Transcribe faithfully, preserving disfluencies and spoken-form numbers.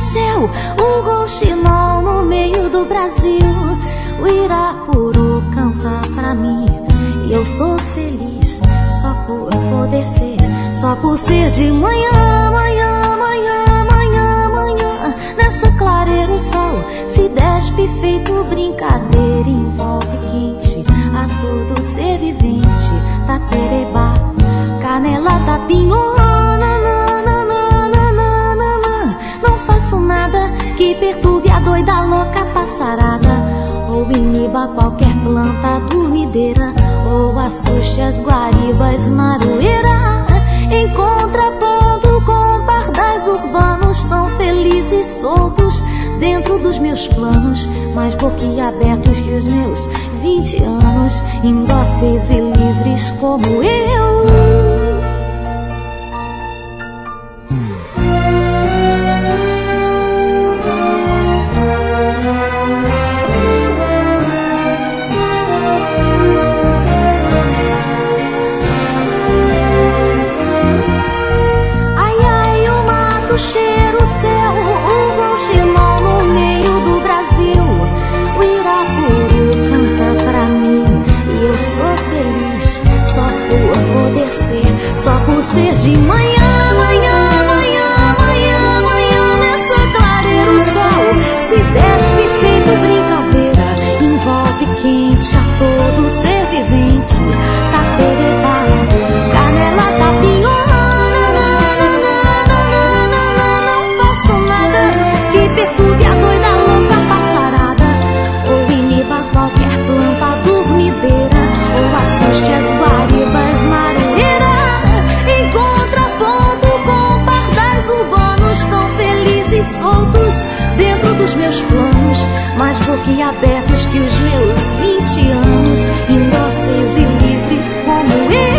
céu, o rouxinol no meio do Brasil. O Irapuru canta pra mim e eu sou feliz só por poder ser, só por ser de manhã, manhã, manhã, manhã, manhã. Nessa clareira o sol se despe feito brincadeira, envolve quente a todo ser vivente. Taperebá, canela, tapinhona, não faço nada que perturbe a doida louca passarada, ou iniba qualquer planta dormideira, ou assuste as guaribas na aroeira. Em contraponto com pardais urbanos tão felizes soltos dentro dos meus planos, mais boquiabertos que os meus vinte anos, indóceis e livres como eu. Cheiro o céu, o rouxinol no meio do Brasil. O Irapuru canta pra mim e eu sou feliz só por poder ser, só por ser de manhã, manhã, manhã, manhã, manhã. Nessa clareira o sol se despe feito brincadeira, envolve quente a todo ser vivente. Taperebá, canela, tapinhona, perturbe a doida louca passarada, ou iniba qualquer planta dormideira, ou assuste as guaribas na aroeira. Em contraponto com pardais urbanos tão felizes soltos dentro dos meus planos, mais boquiabertos que os meus vinte anos, indóceis e livres como eu.